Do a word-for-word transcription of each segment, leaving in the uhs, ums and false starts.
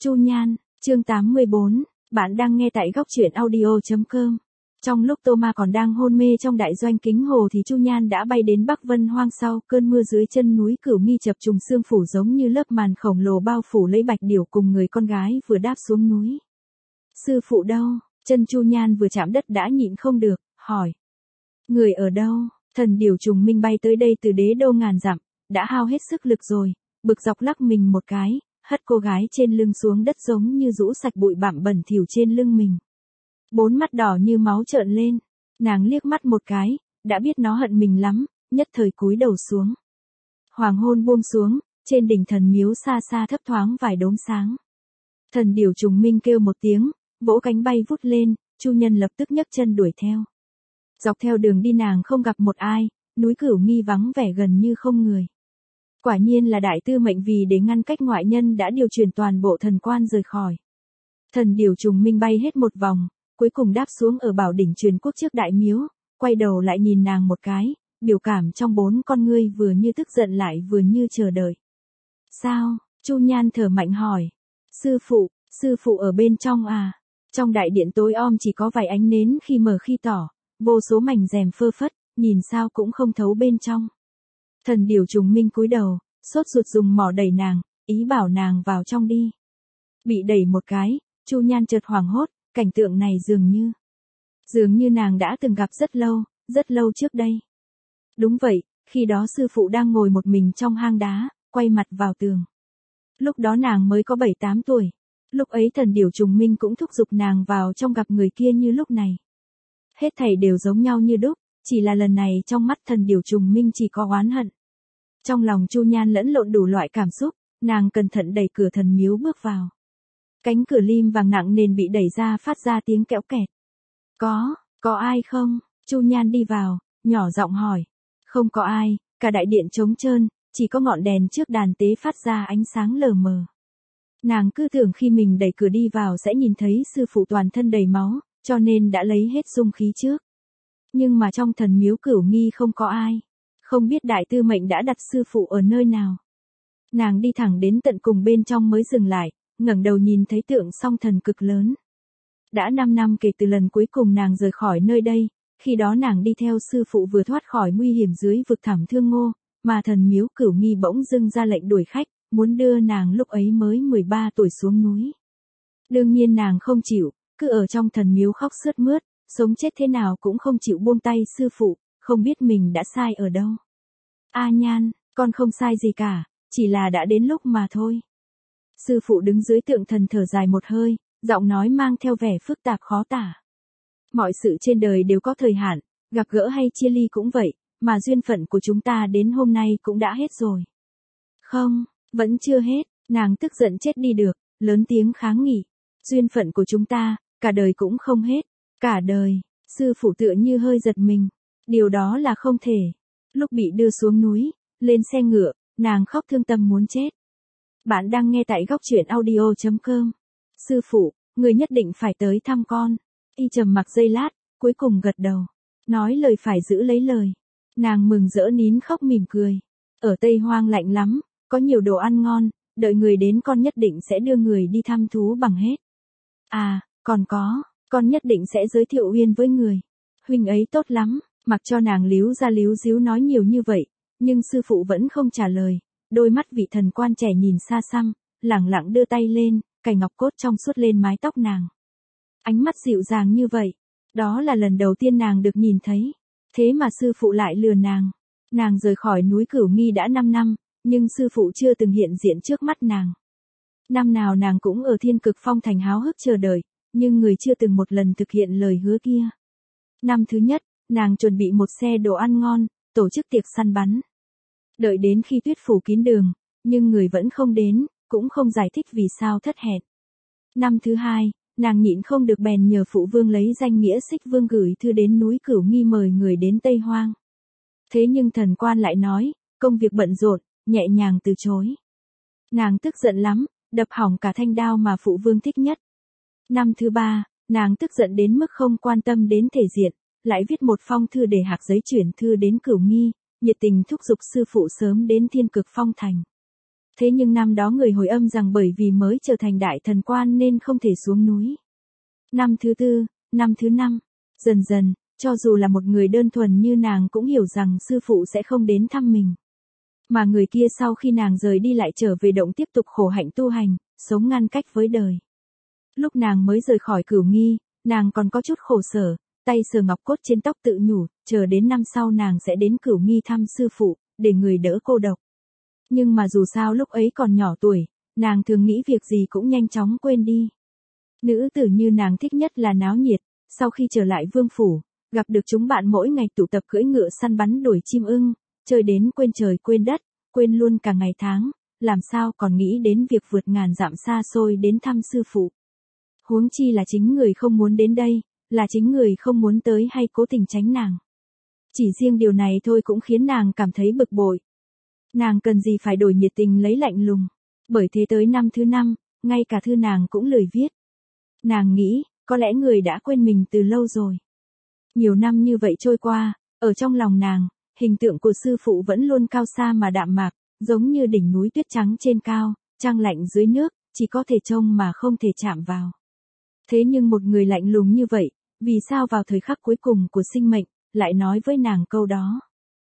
Chu Nhan, chương tám mươi bốn, bạn đang nghe tại góc truyện audio chấm com. Trong lúc Tô Ma còn đang hôn mê trong đại doanh Kính Hồ thì Chu Nhan đã bay đến Bắc Vân Hoang sau cơn mưa dưới chân núi Cửu Nghi chập trùng sương phủ giống như lớp màn khổng lồ bao phủ lấy Bạch Điểu cùng người con gái vừa đáp xuống núi. Sư phụ đâu? Chân Chu Nhan vừa chạm đất đã nhịn không được, hỏi. Người ở đâu? Thần Điểu trùng minh bay tới đây từ đế đô ngàn dặm, đã hao hết sức lực rồi, bực dọc lắc mình một cái, hất cô gái trên lưng xuống đất giống như rũ sạch bụi bặm bẩn thỉu trên lưng mình. Bốn mắt đỏ như máu trợn lên, nàng liếc mắt một cái, đã biết nó hận mình lắm, nhất thời cúi đầu xuống. Hoàng hôn buông xuống, trên đỉnh thần miếu xa xa thấp thoáng vài đốm sáng. Thần Điểu trùng minh kêu một tiếng, vỗ cánh bay vút lên, Chu Nhân lập tức nhấc chân đuổi theo. Dọc theo đường đi nàng không gặp một ai, núi Cửu Nghi vắng vẻ gần như không người. Quả nhiên là đại tư mệnh vì để ngăn cách ngoại nhân đã điều chuyển toàn bộ thần quan rời khỏi. Thần Điểu trùng minh bay hết một vòng, cuối cùng đáp xuống ở bảo đỉnh truyền quốc trước đại miếu, quay đầu lại nhìn nàng một cái, biểu cảm trong bốn con ngươi vừa như tức giận lại vừa như chờ đợi. Sao? Chu Nhan thở mạnh hỏi. Sư phụ, sư phụ ở bên trong à? Trong đại điện tối om chỉ có vài ánh nến khi mờ khi tỏ, vô số mảnh rèm phơ phất, nhìn sao cũng không thấu bên trong. Thần Điểu trùng minh cúi đầu, sốt ruột dùng mỏ đẩy nàng, ý bảo nàng vào trong đi. Bị đẩy một cái, Chu Nhan chợt hoảng hốt, cảnh tượng này dường như, dường như nàng đã từng gặp rất lâu, rất lâu trước đây. Đúng vậy, khi đó sư phụ đang ngồi một mình trong hang đá, quay mặt vào tường. Lúc đó nàng mới có bảy tám tuổi, lúc ấy thần Điểu trùng minh cũng thúc giục nàng vào trong gặp người kia như lúc này. Hết thảy đều giống nhau như đúc, chỉ là lần này trong mắt thần Điểu trùng minh chỉ có oán hận. Trong lòng Chu Nhan lẫn lộn đủ loại cảm xúc, nàng cẩn thận đẩy cửa thần miếu bước vào. Cánh cửa lim vàng nặng nền bị đẩy ra phát ra tiếng kẽo kẹt. Có, có ai không? Chu Nhan đi vào, nhỏ giọng hỏi. Không có ai, cả đại điện trống trơn, chỉ có ngọn đèn trước đàn tế phát ra ánh sáng lờ mờ. Nàng cứ tưởng khi mình đẩy cửa đi vào sẽ nhìn thấy sư phụ toàn thân đầy máu, cho nên đã lấy hết dung khí trước. Nhưng mà trong thần miếu Cửu Nghi không có ai. Không biết đại tư mệnh đã đặt sư phụ ở nơi nào. Nàng đi thẳng đến tận cùng bên trong mới dừng lại, ngẩng đầu nhìn thấy tượng song thần cực lớn. Đã năm năm kể từ lần cuối cùng nàng rời khỏi nơi đây, khi đó nàng đi theo sư phụ vừa thoát khỏi nguy hiểm dưới vực thẳm Thương Ngô, mà thần miếu Cửu Nghi bỗng dưng ra lệnh đuổi khách, muốn đưa nàng lúc ấy mới mười ba tuổi xuống núi. Đương nhiên nàng không chịu, cứ ở trong thần miếu khóc sướt mướt, sống chết thế nào cũng không chịu buông tay sư phụ, không biết mình đã sai ở đâu. A Nhan, con không sai gì cả, chỉ là đã đến lúc mà thôi. Sư phụ đứng dưới tượng thần thở dài một hơi, giọng nói mang theo vẻ phức tạp khó tả. Mọi sự trên đời đều có thời hạn, gặp gỡ hay chia ly cũng vậy, mà duyên phận của chúng ta đến hôm nay cũng đã hết rồi. Không, vẫn chưa hết, nàng tức giận chết đi được, lớn tiếng kháng nghị. Duyên phận của chúng ta, cả đời cũng không hết, cả đời. Sư phụ tựa như hơi giật mình. Điều đó là không thể. Lúc bị đưa xuống núi, lên xe ngựa, nàng khóc thương tâm muốn chết. Bạn đang nghe tại góc truyện audio chấm com. Sư phụ, người nhất định phải tới thăm con. Y trầm mặc giây lát, cuối cùng gật đầu. Nói lời phải giữ lấy lời. Nàng mừng rỡ nín khóc mỉm cười. Ở Tây Hoang lạnh lắm, có nhiều đồ ăn ngon, đợi người đến con nhất định sẽ đưa người đi thăm thú bằng hết. À, còn có, con nhất định sẽ giới thiệu Uyên với người. Huynh ấy tốt lắm. Mặc cho nàng líu ra líu díu nói nhiều như vậy, nhưng sư phụ vẫn không trả lời, đôi mắt vị thần quan trẻ nhìn xa xăm, lẳng lặng đưa tay lên, cài ngọc cốt trong suốt lên mái tóc nàng. Ánh mắt dịu dàng như vậy, đó là lần đầu tiên nàng được nhìn thấy, thế mà sư phụ lại lừa nàng. Nàng rời khỏi núi Cửu Nghi đã năm năm, nhưng sư phụ chưa từng hiện diện trước mắt nàng. Năm nào nàng cũng ở Thiên Cực Phong thành háo hức chờ đợi, nhưng người chưa từng một lần thực hiện lời hứa kia. Năm thứ nhất, nàng chuẩn bị một xe đồ ăn ngon, tổ chức tiệc săn bắn. Đợi đến khi tuyết phủ kín đường, nhưng người vẫn không đến, cũng không giải thích vì sao thất hẹn. Năm thứ hai, nàng nhịn không được bèn nhờ phụ vương lấy danh nghĩa Xích Vương gửi thư đến núi Cửu Nghi mời người đến Tây Hoang. Thế nhưng thần quan lại nói, công việc bận rộn, nhẹ nhàng từ chối. Nàng tức giận lắm, đập hỏng cả thanh đao mà phụ vương thích nhất. Năm thứ ba, nàng tức giận đến mức không quan tâm đến thể diện, lại viết một phong thư để hạc giấy chuyển thư đến Cửu Nghi, nhiệt tình thúc giục sư phụ sớm đến Thiên Cực Phong thành. Thế nhưng năm đó người hồi âm rằng bởi vì mới trở thành đại thần quan nên không thể xuống núi. Năm thứ tư, năm thứ năm, dần dần, cho dù là một người đơn thuần như nàng cũng hiểu rằng sư phụ sẽ không đến thăm mình. Mà người kia sau khi nàng rời đi lại trở về động tiếp tục khổ hạnh tu hành, sống ngăn cách với đời. Lúc nàng mới rời khỏi Cửu Nghi, nàng còn có chút khổ sở, tay sờ ngọc cốt trên tóc tự nhủ, chờ đến năm sau nàng sẽ đến Cửu Nghi thăm sư phụ, để người đỡ cô độc. Nhưng mà dù sao lúc ấy còn nhỏ tuổi, nàng thường nghĩ việc gì cũng nhanh chóng quên đi. Nữ tử như nàng thích nhất là náo nhiệt, sau khi trở lại vương phủ, gặp được chúng bạn mỗi ngày tụ tập cưỡi ngựa săn bắn đuổi chim ưng, chơi đến quên trời quên đất, quên luôn cả ngày tháng, làm sao còn nghĩ đến việc vượt ngàn dặm xa xôi đến thăm sư phụ. Huống chi là chính người không muốn đến đây, là chính người không muốn tới hay cố tình tránh nàng. Chỉ riêng điều này thôi cũng khiến nàng cảm thấy bực bội. Nàng cần gì phải đổi nhiệt tình lấy lạnh lùng. Bởi thế tới năm thứ năm, ngay cả thư nàng cũng lười viết. Nàng nghĩ, có lẽ người đã quên mình từ lâu rồi. Nhiều năm như vậy trôi qua, ở trong lòng nàng, hình tượng của sư phụ vẫn luôn cao xa mà đạm mạc, giống như đỉnh núi tuyết trắng trên cao, trăng lạnh dưới nước, chỉ có thể trông mà không thể chạm vào. Thế nhưng một người lạnh lùng như vậy, vì sao vào thời khắc cuối cùng của sinh mệnh, lại nói với nàng câu đó?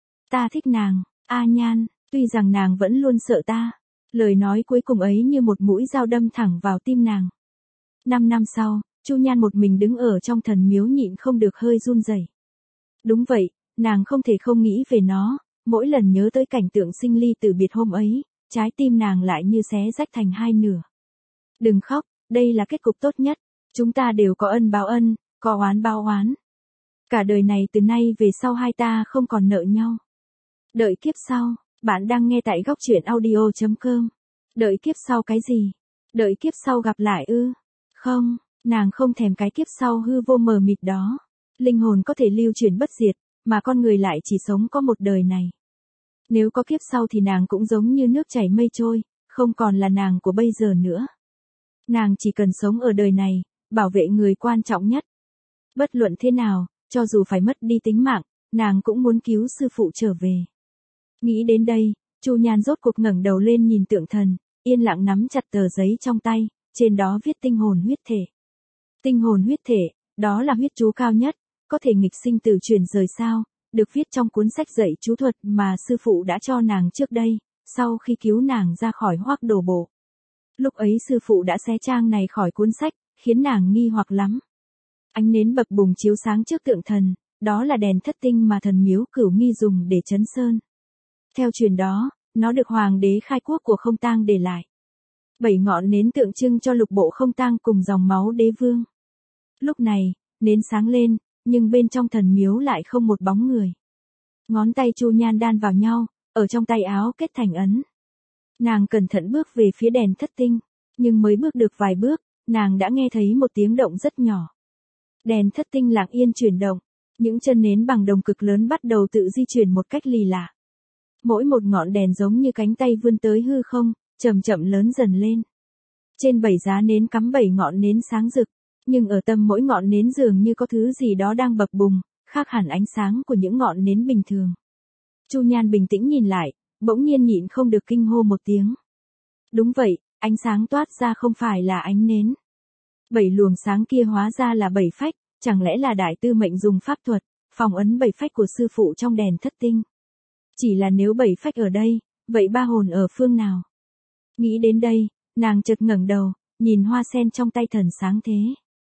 Ta thích nàng, A Nhan, tuy rằng nàng vẫn luôn sợ ta. Lời nói cuối cùng ấy như một mũi dao đâm thẳng vào tim nàng. Năm năm sau, Chu Nhan một mình đứng ở trong thần miếu nhịn không được hơi run rẩy. Đúng vậy, nàng không thể không nghĩ về nó, mỗi lần nhớ tới cảnh tượng sinh ly từ biệt hôm ấy, trái tim nàng lại như xé rách thành hai nửa. Đừng khóc, đây là kết cục tốt nhất, chúng ta đều có ân báo ân, có oán báo oán. Cả đời này từ nay về sau hai ta không còn nợ nhau. Đợi kiếp sau, bạn đang nghe tại góc truyện audio chấm com. Đợi kiếp sau cái gì? Đợi kiếp sau gặp lại ư? Không, nàng không thèm cái kiếp sau hư vô mờ mịt đó. Linh hồn có thể lưu chuyển bất diệt, mà con người lại chỉ sống có một đời này. Nếu có kiếp sau thì nàng cũng giống như nước chảy mây trôi, không còn là nàng của bây giờ nữa. Nàng chỉ cần sống ở đời này, bảo vệ người quan trọng nhất. Bất luận thế nào, cho dù phải mất đi tính mạng, nàng cũng muốn cứu sư phụ trở về. Nghĩ đến đây, Chu Nhan rốt cuộc ngẩng đầu lên nhìn tượng thần, yên lặng nắm chặt tờ giấy trong tay, trên đó viết tinh hồn huyết thể. Tinh hồn huyết thể, đó là huyết chú cao nhất, có thể nghịch sinh tử chuyển rời sao, được viết trong cuốn sách dạy chú thuật mà sư phụ đã cho nàng trước đây, sau khi cứu nàng ra khỏi Hoắc Đồ Bộ. Lúc ấy sư phụ đã xé trang này khỏi cuốn sách, khiến nàng nghi hoặc lắm. Ánh nến bập bùng chiếu sáng trước tượng thần, đó là đèn thất tinh mà thần miếu Cửu Nghi dùng để trấn sơn. Theo truyền đó, nó được hoàng đế khai quốc của Không Tang để lại. Bảy ngọn nến tượng trưng cho lục bộ Không Tang cùng dòng máu đế vương. Lúc này, nến sáng lên, nhưng bên trong thần miếu lại không một bóng người. Ngón tay Chu Nhan đan vào nhau, ở trong tay áo kết thành ấn. Nàng cẩn thận bước về phía đèn thất tinh, nhưng mới bước được vài bước, nàng đã nghe thấy một tiếng động rất nhỏ. Đèn thất tinh lặng yên chuyển động, những chân nến bằng đồng cực lớn bắt đầu tự di chuyển một cách lì lạ. Mỗi một ngọn đèn giống như cánh tay vươn tới hư không, chậm chậm lớn dần lên. Trên bảy giá nến cắm bảy ngọn nến sáng rực, nhưng ở tâm mỗi ngọn nến dường như có thứ gì đó đang bập bùng, khác hẳn ánh sáng của những ngọn nến bình thường. Chu Nhan bình tĩnh nhìn lại, bỗng nhiên nhịn không được kinh hô một tiếng. Đúng vậy, ánh sáng toát ra không phải là ánh nến. Bảy luồng sáng kia hóa ra là bảy phách, chẳng lẽ là đại tư mệnh dùng pháp thuật, phòng ấn bảy phách của sư phụ trong đèn thất tinh. Chỉ là nếu bảy phách ở đây, vậy ba hồn ở phương nào? Nghĩ đến đây, nàng chợt ngẩng đầu, nhìn hoa sen trong tay thần sáng thế.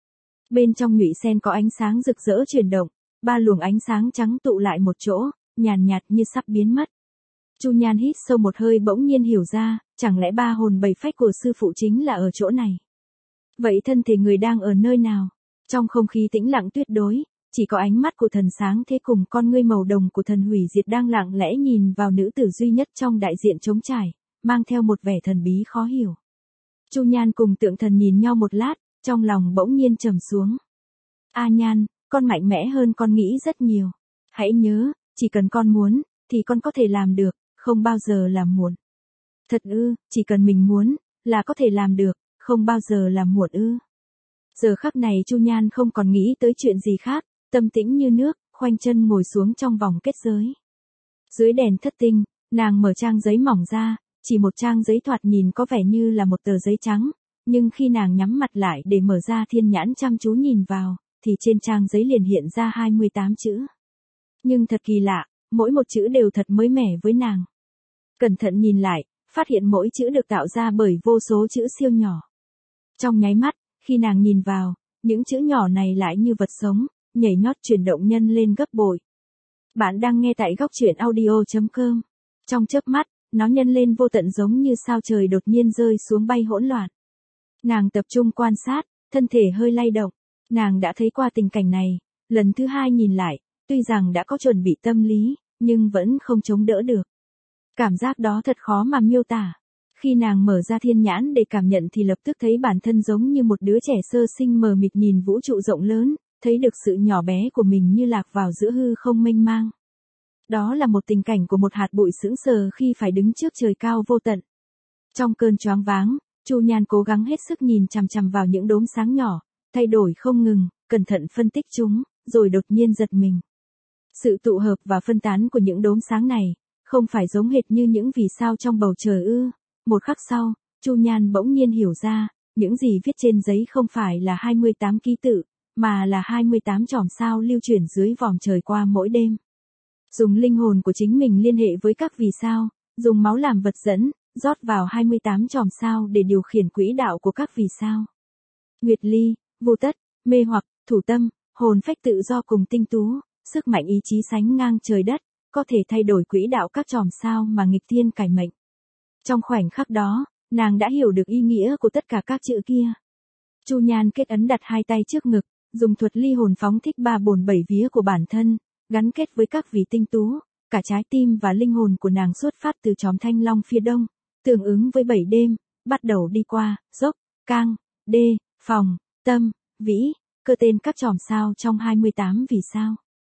Bên trong nhụy sen có ánh sáng rực rỡ chuyển động, ba luồng ánh sáng trắng tụ lại một chỗ, nhàn nhạt, nhạt như sắp biến mất. Chu Nhan hít sâu một hơi bỗng nhiên hiểu ra, chẳng lẽ ba hồn bảy phách của sư phụ chính là ở chỗ này. Vậy thân thể người đang ở nơi nào? Trong không khí tĩnh lặng tuyệt đối, chỉ có ánh mắt của thần sáng thế cùng con ngươi màu đồng của thần hủy diệt đang lặng lẽ nhìn vào nữ tử duy nhất trong đại diện trống trải, mang theo một vẻ thần bí khó hiểu. Chu Nhan cùng tượng thần nhìn nhau một lát, trong lòng bỗng nhiên trầm xuống. A Nhan, con mạnh mẽ hơn con nghĩ rất nhiều. Hãy nhớ, chỉ cần con muốn, thì con có thể làm được, không bao giờ là muộn. Thật ư, chỉ cần mình muốn, là có thể làm được, không bao giờ là muộn ư. Giờ khắc này Chu Nhan không còn nghĩ tới chuyện gì khác, tâm tĩnh như nước, khoanh chân ngồi xuống trong vòng kết giới. Dưới đèn thất tinh, nàng mở trang giấy mỏng ra, Chỉ một trang giấy thoạt nhìn có vẻ như là một tờ giấy trắng, nhưng khi nàng nhắm mặt lại để mở ra thiên nhãn chăm chú nhìn vào, thì trên trang giấy liền hiện ra hai mươi tám chữ. Nhưng thật kỳ lạ, mỗi một chữ đều thật mới mẻ với nàng. Cẩn thận nhìn lại, phát hiện mỗi chữ được tạo ra bởi vô số chữ siêu nhỏ. Trong nháy mắt, khi nàng nhìn vào, những chữ nhỏ này lại như vật sống, nhảy nhót chuyển động nhân lên gấp bội. Bạn đang nghe tại góc truyện audio chấm com. Trong chớp mắt, nó nhân lên vô tận giống như sao trời đột nhiên rơi xuống bay hỗn loạn. Nàng tập trung quan sát, thân thể hơi lay động. Nàng đã thấy qua tình cảnh này, lần thứ hai nhìn lại, tuy rằng đã có chuẩn bị tâm lý, nhưng vẫn không chống đỡ được. Cảm giác đó thật khó mà miêu tả. Khi nàng mở ra thiên nhãn để cảm nhận thì lập tức thấy bản thân giống như một đứa trẻ sơ sinh mờ mịt nhìn vũ trụ rộng lớn, thấy được sự nhỏ bé của mình như lạc vào giữa hư không mênh mang. Đó là một tình cảnh của một hạt bụi sững sờ khi phải đứng trước trời cao vô tận. Trong cơn choáng váng, Chu Nhan cố gắng hết sức nhìn chằm chằm vào những đốm sáng nhỏ, thay đổi không ngừng, cẩn thận phân tích chúng, rồi đột nhiên giật mình. Sự tụ hợp và phân tán của những đốm sáng này, không phải giống hệt như những vì sao trong bầu trời ư. Một khắc sau, Chu Nhan bỗng nhiên hiểu ra, những gì viết trên giấy không phải là hai mươi tám ký tự, mà là hai mươi tám chòm sao lưu chuyển dưới vòm trời qua mỗi đêm. Dùng linh hồn của chính mình liên hệ với các vì sao, dùng máu làm vật dẫn, rót vào hai mươi tám chòm sao để điều khiển quỹ đạo của các vì sao. Nguyệt ly, vô tất, mê hoặc, thủ tâm, hồn phách tự do cùng tinh tú, sức mạnh ý chí sánh ngang trời đất, có thể thay đổi quỹ đạo các chòm sao mà nghịch thiên cải mệnh. Trong khoảnh khắc đó, nàng đã hiểu được ý nghĩa của tất cả các chữ kia. Chu Nhan kết ấn đặt hai tay trước ngực, dùng thuật ly hồn phóng thích ba bồn bảy vía của bản thân, gắn kết với các vì tinh tú, cả trái tim và linh hồn của nàng xuất phát từ chòm thanh long phía đông, tương ứng với bảy đêm, bắt đầu đi qua, dốc, cang, đê, phòng, tâm, vĩ, cơ tên các chòm sao trong hai mươi tám vì sao.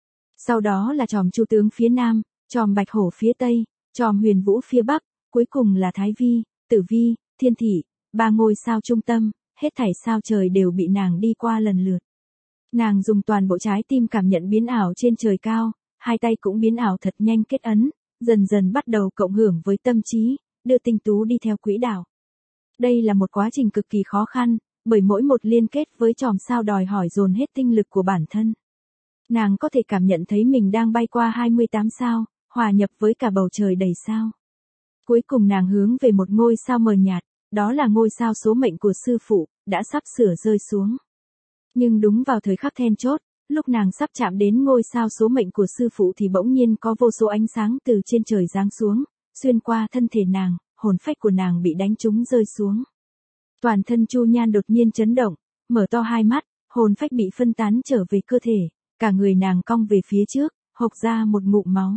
Sau đó là chòm chu tướng phía nam, chòm bạch hổ phía tây, chòm huyền vũ phía bắc, cuối cùng là thái vi, tử vi, thiên thị, ba ngôi sao trung tâm, hết thảy sao trời đều bị nàng đi qua lần lượt. Nàng dùng toàn bộ trái tim cảm nhận biến ảo trên trời cao, hai tay cũng biến ảo thật nhanh kết ấn, dần dần bắt đầu cộng hưởng với tâm trí, đưa tinh tú đi theo quỹ đạo. Đây là một quá trình cực kỳ khó khăn, bởi mỗi một liên kết với chòm sao đòi hỏi dồn hết tinh lực của bản thân. Nàng có thể cảm nhận thấy mình đang bay qua hai mươi tám sao, hòa nhập với cả bầu trời đầy sao. Cuối cùng nàng hướng về một ngôi sao mờ nhạt, đó là ngôi sao số mệnh của sư phụ, đã sắp sửa rơi xuống. Nhưng đúng vào thời khắc then chốt, lúc nàng sắp chạm đến ngôi sao số mệnh của sư phụ thì bỗng nhiên có vô số ánh sáng từ trên trời giáng xuống, xuyên qua thân thể nàng, hồn phách của nàng bị đánh trúng rơi xuống. Toàn thân Chu Nhan đột nhiên chấn động, mở to hai mắt, hồn phách bị phân tán trở về cơ thể, cả người nàng cong về phía trước, hộc ra một ngụm máu.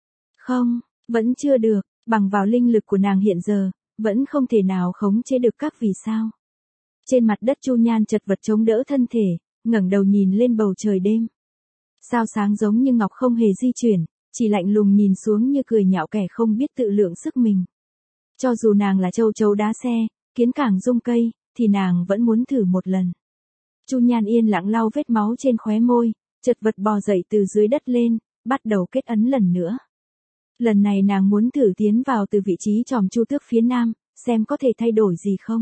Không, vẫn chưa được, bằng vào linh lực của nàng hiện giờ, vẫn không thể nào khống chế được các vì sao. Trên mặt đất Chu Nhan chật vật chống đỡ thân thể, ngẩng đầu nhìn lên bầu trời đêm. Sao sáng giống như ngọc không hề di chuyển, chỉ lạnh lùng nhìn xuống như cười nhạo kẻ không biết tự lượng sức mình. Cho dù nàng là châu chấu đá xe, kiến cảng rung cây, thì nàng vẫn muốn thử một lần. Chu Nhan yên lặng lau vết máu trên khóe môi, chật vật bò dậy từ dưới đất lên, bắt đầu kết ấn lần nữa. Lần này nàng muốn thử tiến vào từ vị trí chòm chu tước phía nam, xem có thể thay đổi gì không.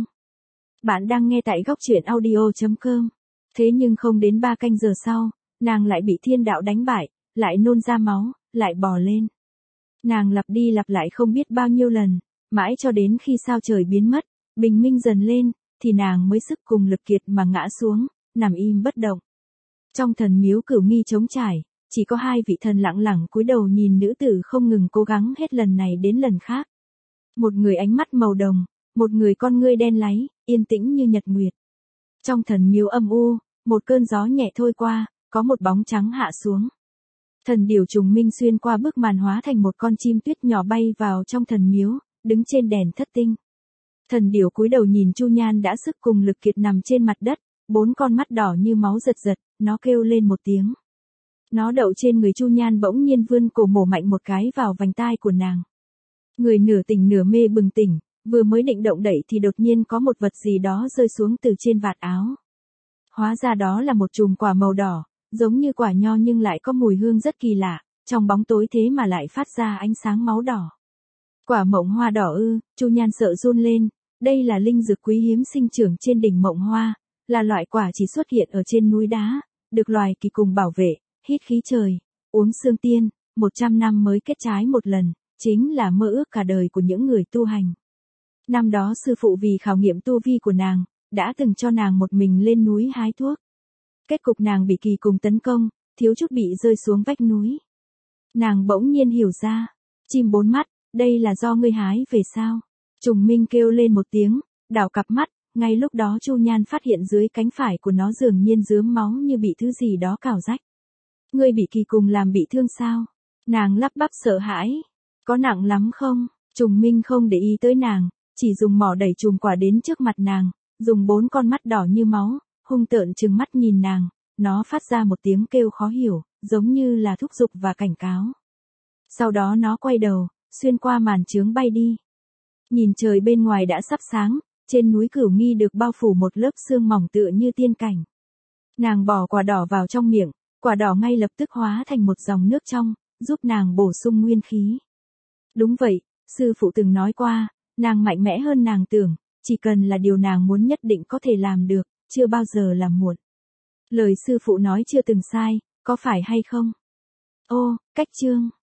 Bạn đang nghe tại góc truyện audio chấm com. Thế nhưng không đến ba canh giờ sau, nàng lại bị thiên đạo đánh bại, lại nôn ra máu, lại bò lên. Nàng lặp đi lặp lại không biết bao nhiêu lần, mãi cho đến khi sao trời biến mất, bình minh dần lên, thì nàng mới sức cùng lực kiệt mà ngã xuống, nằm im bất động. Trong thần miếu Cửu Nghi trống trải, chỉ có hai vị thần lặng lặng cúi đầu nhìn nữ tử không ngừng cố gắng hết lần này đến lần khác. Một người ánh mắt màu đồng, một người con ngươi đen láy, yên tĩnh như nhật nguyệt. Trong thần miếu âm u, một cơn gió nhẹ thôi qua, có một bóng trắng hạ xuống. Thần điểu trùng minh xuyên qua bức màn hóa thành một con chim tuyết nhỏ bay vào trong thần miếu, đứng trên đèn thất tinh. Thần điểu cúi đầu nhìn Chu Nhan đã sức cùng lực kiệt nằm trên mặt đất, bốn con mắt đỏ như máu giật giật, nó kêu lên một tiếng. Nó đậu trên người Chu Nhan bỗng nhiên vươn cổ mổ mạnh một cái vào vành tai của nàng. Người nửa tỉnh nửa mê bừng tỉnh, vừa mới định động đậy thì đột nhiên có một vật gì đó rơi xuống từ trên vạt áo. Hóa ra đó là một chùm quả màu đỏ, giống như quả nho nhưng lại có mùi hương rất kỳ lạ, trong bóng tối thế mà lại phát ra ánh sáng máu đỏ. Quả mộng hoa đỏ ư? Chu Nhan sợ run lên, đây là linh dược quý hiếm sinh trưởng trên đỉnh mộng hoa, là loại quả chỉ xuất hiện ở trên núi đá, được loài kỳ cùng bảo vệ, hít khí trời, uống xương tiên, một trăm năm mới kết trái một lần, chính là mơ ước cả đời của những người tu hành. Năm đó sư phụ vì khảo nghiệm tu vi của nàng, đã từng cho nàng một mình lên núi hái thuốc. Kết cục nàng bị kỳ cùng tấn công, thiếu chút bị rơi xuống vách núi. Nàng bỗng nhiên hiểu ra, chim bốn mắt, đây là do ngươi hái về sao? Trùng Minh kêu lên một tiếng, đảo cặp mắt, ngay lúc đó Chu Nhan phát hiện dưới cánh phải của nó dường nhiên rướm máu như bị thứ gì đó cào rách. Ngươi bị kỳ cùng làm bị thương sao? Nàng lắp bắp sợ hãi. Có nặng lắm không? Trùng Minh không để ý tới nàng, chỉ dùng mỏ đẩy chùm quả đến trước mặt nàng, dùng bốn con mắt đỏ như máu, hung tợn trừng mắt nhìn nàng, nó phát ra một tiếng kêu khó hiểu, giống như là thúc giục và cảnh cáo. Sau đó nó quay đầu, xuyên qua màn chướng bay đi. Nhìn trời bên ngoài đã sắp sáng, trên núi Cửu Nghi được bao phủ một lớp sương mỏng tựa như tiên cảnh. Nàng bỏ quả đỏ vào trong miệng, quả đỏ ngay lập tức hóa thành một dòng nước trong, giúp nàng bổ sung nguyên khí. Đúng vậy, sư phụ từng nói qua, nàng mạnh mẽ hơn nàng tưởng, chỉ cần là điều nàng muốn nhất định có thể làm được, chưa bao giờ là muộn. Lời sư phụ nói chưa từng sai, có phải hay không? Ô, cách chương.